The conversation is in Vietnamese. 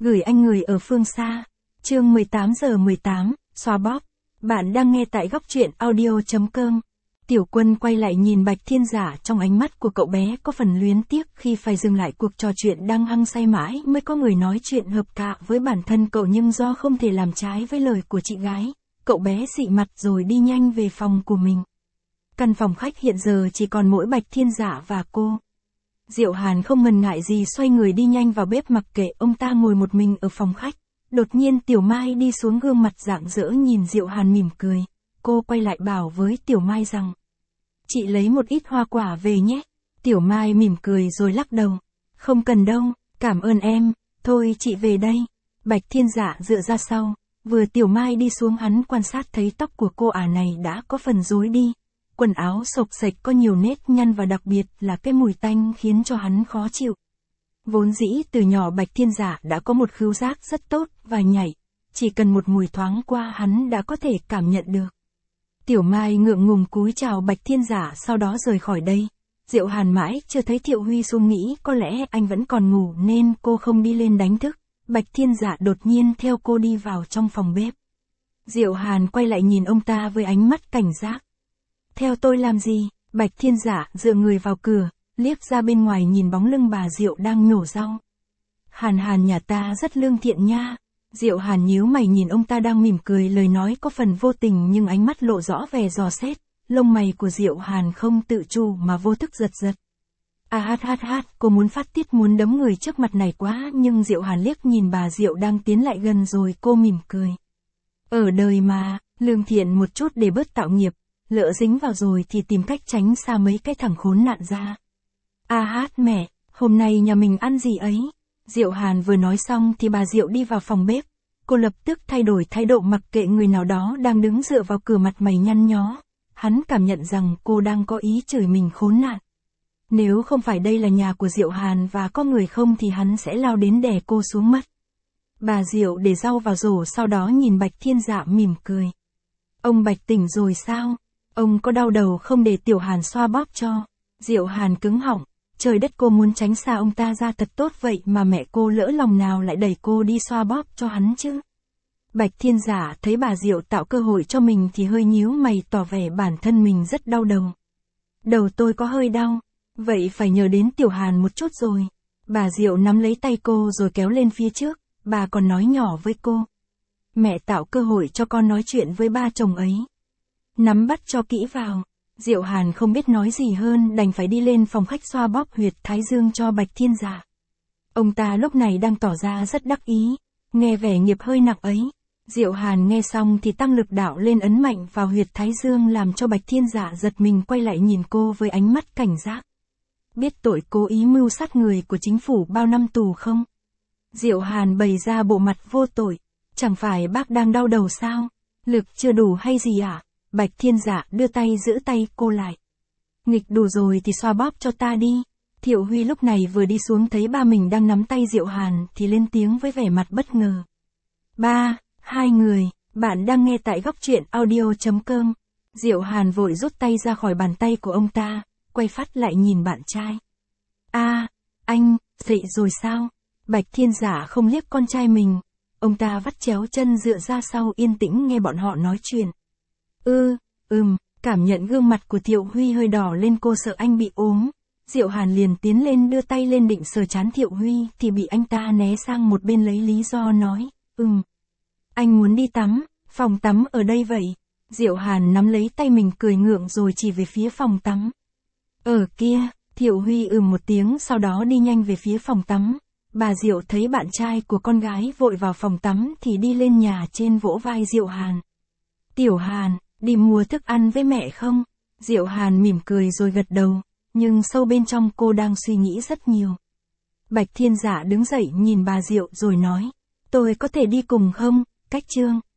Gửi anh người ở phương xa. Chương 18 giờ 18, xoa bóp. Bạn đang nghe tại góc truyện audio.com. Tiểu Quân quay lại nhìn Bạch Thiên Giả, trong ánh mắt của cậu bé có phần luyến tiếc khi phải dừng lại cuộc trò chuyện đang hăng say mãi mới có người nói chuyện hợp cạ với bản thân cậu, nhưng do không thể làm trái với lời của chị gái, cậu bé xị mặt rồi đi nhanh về phòng của mình. Căn phòng khách hiện giờ chỉ còn mỗi Bạch Thiên Giả và cô. Diệu Hàn không ngần ngại gì xoay người đi nhanh vào bếp, mặc kệ ông ta ngồi một mình ở phòng khách. Đột nhiên Tiểu Mai đi xuống, gương mặt rạng rỡ nhìn Diệu Hàn mỉm cười. Cô quay lại bảo với Tiểu Mai rằng: "Chị lấy một ít hoa quả về nhé." Tiểu Mai mỉm cười rồi lắc đầu: "Không cần đâu, cảm ơn em, thôi chị về đây." Bạch Thiên Giả dựa ra sau, vừa Tiểu Mai đi xuống hắn quan sát thấy tóc của cô ả này đã có phần rối đi. Quần áo xộc xệch có nhiều nếp nhăn và đặc biệt là cái mùi tanh khiến cho hắn khó chịu. Vốn dĩ từ nhỏ Bạch Thiên Giả đã có một khứu giác rất tốt và nhạy, chỉ cần một mùi thoáng qua hắn đã có thể cảm nhận được. Tiểu Mai ngượng ngùng cúi chào Bạch Thiên Giả sau đó rời khỏi đây. Diệu Hàn mãi chưa thấy Thiệu Huy xuống, nghĩ có lẽ anh vẫn còn ngủ nên cô không đi lên đánh thức. Bạch Thiên Giả đột nhiên theo cô đi vào trong phòng bếp. Diệu Hàn quay lại nhìn ông ta với ánh mắt cảnh giác. "Theo tôi làm gì?" Bạch Thiên Giả dựa người vào cửa, liếc ra bên ngoài nhìn bóng lưng bà Diệu đang nhổ rau. "Hàn nhà ta rất lương thiện nha." Diệu Hàn nhíu mày nhìn ông ta đang mỉm cười, lời nói có phần vô tình nhưng ánh mắt lộ rõ vẻ dò xét. Lông mày của Diệu Hàn không tự chủ mà vô thức giật giật. Cô muốn phát tiết, muốn đấm người trước mặt này quá, nhưng Diệu Hàn liếc nhìn bà Diệu đang tiến lại gần rồi cô mỉm cười. Ở đời mà, lương thiện một chút để bớt tạo nghiệp, lỡ dính vào rồi thì tìm cách tránh xa mấy cái thằng khốn nạn ra. Mẹ, hôm nay nhà mình ăn gì ấy?" Diệu Hàn vừa nói xong thì bà Diệu đi vào phòng bếp. Cô lập tức thay đổi thái độ, mặc kệ người nào đó đang đứng dựa vào cửa mặt mày nhăn nhó. Hắn cảm nhận rằng cô đang có ý chửi mình khốn nạn. Nếu không phải đây là nhà của Diệu Hàn và có người không thì hắn sẽ lao đến đè cô xuống mất. Bà Diệu để rau vào rổ sau đó nhìn Bạch Thiên Dạ mỉm cười. "Ông Bạch tỉnh rồi sao? Ông có đau đầu không để Tiểu Hàn xoa bóp cho?" Diệu Hàn cứng họng. Trời đất, cô muốn tránh xa ông ta ra thật tốt vậy mà mẹ cô lỡ lòng nào lại đẩy cô đi xoa bóp cho hắn chứ. Bạch Thiên Giả thấy bà Diệu tạo cơ hội cho mình thì hơi nhíu mày, tỏ vẻ bản thân mình rất đau đầu. "Đầu tôi có hơi đau, vậy phải nhờ đến Tiểu Hàn một chút rồi." Bà Diệu nắm lấy tay cô rồi kéo lên phía trước, bà còn nói nhỏ với cô: "Mẹ tạo cơ hội cho con nói chuyện với ba chồng ấy. Nắm bắt cho kỹ vào." Diệu Hàn không biết nói gì hơn, đành phải đi lên phòng khách xoa bóp huyệt thái dương cho Bạch Thiên Giả. Ông ta lúc này đang tỏ ra rất đắc ý, nghe vẻ nghiệp hơi nặng ấy. Diệu Hàn nghe xong thì tăng lực đạo lên ấn mạnh vào huyệt thái dương, làm cho Bạch Thiên Giả giật mình quay lại nhìn cô với ánh mắt cảnh giác. "Biết tội cố ý mưu sát người của chính phủ bao năm tù không?" Diệu Hàn bày ra bộ mặt vô tội. "Chẳng phải bác đang đau đầu sao? Lực chưa đủ hay gì à?" Bạch Thiên Giả đưa tay giữ tay cô lại. "Nghịch đủ rồi thì xoa bóp cho ta đi." Thiệu Huy lúc này vừa đi xuống thấy ba mình đang nắm tay Diệu Hàn thì lên tiếng với vẻ mặt bất ngờ. "Ba, hai người, bạn đang nghe tại góc truyện audio.com. Diệu Hàn vội rút tay ra khỏi bàn tay của ông ta, quay phát lại nhìn bạn trai. Anh, dậy rồi sao?" Bạch Thiên Giả không liếc con trai mình. Ông ta vắt chéo chân dựa ra sau yên tĩnh nghe bọn họ nói chuyện. Cảm nhận gương mặt của Thiệu Huy hơi đỏ lên, cô sợ anh bị ốm. Diệu Hàn liền tiến lên đưa tay lên định sờ trán Thiệu Huy thì bị anh ta né sang một bên lấy lý do nói, "Anh muốn đi tắm, phòng tắm ở đây vậy." Diệu Hàn nắm lấy tay mình cười ngượng rồi chỉ về phía phòng tắm. "Ở kia." Thiệu Huy một tiếng sau đó đi nhanh về phía phòng tắm. Bà Diệu thấy bạn trai của con gái vội vào phòng tắm thì đi lên nhà trên vỗ vai Diệu Hàn. "Tiểu Hàn, đi mua thức ăn với mẹ không?" Diệu Hàn mỉm cười rồi gật đầu, nhưng sâu bên trong cô đang suy nghĩ rất nhiều. Bạch Thiên Giả đứng dậy nhìn bà Diệu rồi nói, "Tôi có thể đi cùng không, Cách Trương?"